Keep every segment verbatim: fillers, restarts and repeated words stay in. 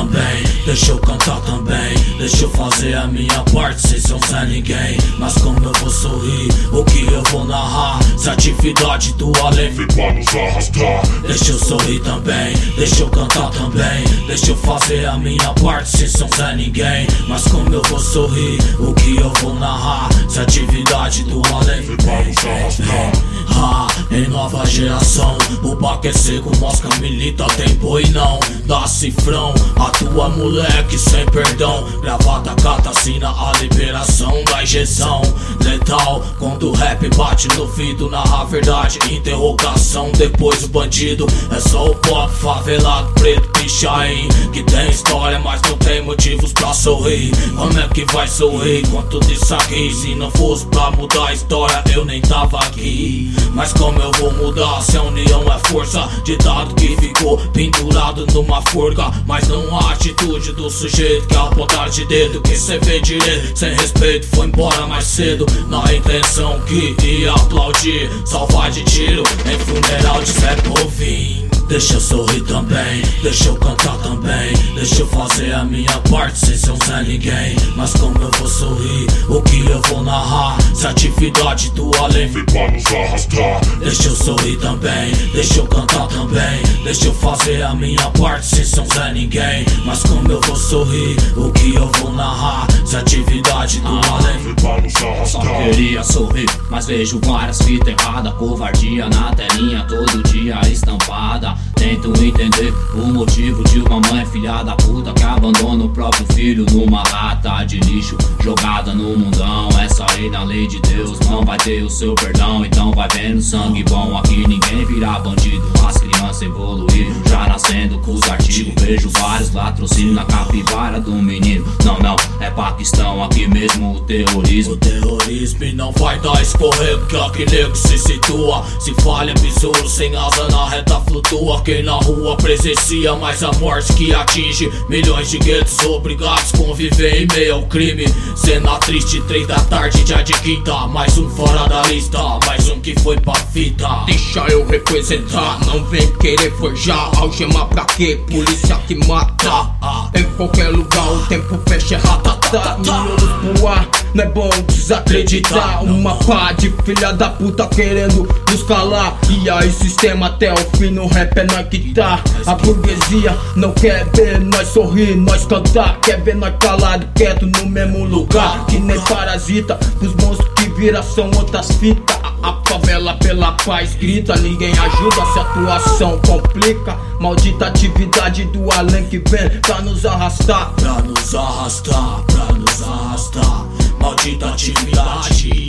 também, deixa eu cantar também, deixa eu fazer a minha parte, cês são Zé Ninguém. Mas como eu vou sorrir, o que eu vou narrar, se a atividade do além vem pra nos arrastar. Deixa eu sorrir também, deixa eu cantar também, deixa eu fazer a minha parte, cês são Zé Ninguém. Mas como eu vou sorrir, o que eu vou narrar, se a atividade do além vem pra nos arrastar. Ah, em nova geração, o baque é seco, mosca milita, tem boi não, dá cifrão, atua moleque sem perdão. Gravata cata, assina a liberação da injeção letal. Quando o rap bate no vidro, narra a verdade, interrogação. Depois o bandido é só o pop favelado, preto, pichain, que tem história, mas não tem motivos pra sorrir. Como é que vai sorrir com tudo isso aqui? Se não fosse pra mudar a história, eu nem tava aqui. Mas como eu vou mudar se a união é força? Ditado que ficou pendurado numa forca, mas não a atitude do sujeito que apontar de dedo, que cê vê direito, sem respeito, foi embora mais cedo, na intenção que ia aplaudir, salvar de tiro em funeral de Zé Povinho. Deixa eu sorrir também, deixa eu cantar também, deixa eu fazer a minha parte, cês são Zé Ninguém. Mas como eu vou sorrir, o que eu vou narrar, se a atividade do além vem pra nos arrastar. Deixa eu sorrir também, deixa eu cantar também, deixa eu fazer a minha parte, cês são Zé Ninguém. Mas como eu vou sorrir, o que eu vou narrar, se a atividade do ah, além vem pra nos arrastar. Só queria sorrir, mas vejo várias fitas erradas, covardia na telinha todo dia estampada. Tento entender o motivo de uma mãe filha da puta que abandona o próprio filho numa lata de lixo jogada no mundão. Essa aí na lei de Deus não vai ter o seu perdão. Então vai vendo sangue bom, aqui ninguém vira bandido. As crianças evoluíram já nascendo com os artigos. Vejo vários latrocínios na capivara do menino. Não, não, é Paquistão, aqui mesmo o terrorismo. O terrorismo e não vai dar escorrego, que aqui nego se situa. Se falha besouro sem asa na reta flutua. Quem na rua presencia mais a morte que atinge milhões de guetos obrigados a conviver em meio ao crime. Cena triste, três da tarde, dia de quinta, mais um fora da lista, mais um que foi pra fita. Deixa eu representar, não vem querer forjar algema pra quê? Polícia que mata. Em qualquer lugar o tempo fecha, ratatá. Miolo pro ar, não é bom desacreditar. Uma pá de filha da puta querendo nos calar. E aí sistema até o fim no rap é nós que tá. A burguesia não quer ver nós sorrir, nós cantar. Quer ver nós calado, quieto no mesmo lugar. Que nem parasita, os monstros que vira são outras fitas. A, a favela pela paz grita, ninguém ajuda se a atuação complica. Maldita atividade do além que vem pra nos arrastar. Pra nos arrastar, pra nos arrastar. Maldita atividade.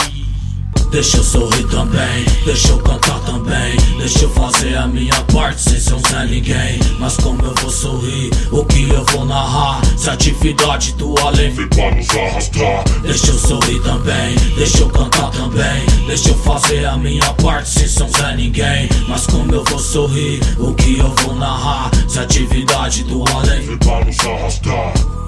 Deixa eu sorrir também, deixa eu cantar também, deixa eu fazer a minha parte, cês são Zé Ninguém. Mas como eu vou sorrir, o que eu vou narrar, se a atividade do além vem pra nos arrastar. Deixa eu sorrir também, deixa eu cantar também, deixa eu fazer a minha parte, cês são Zé Ninguém. Mas como eu vou sorrir, o que eu vou narrar, se a atividade do além vem pra nos arrastar.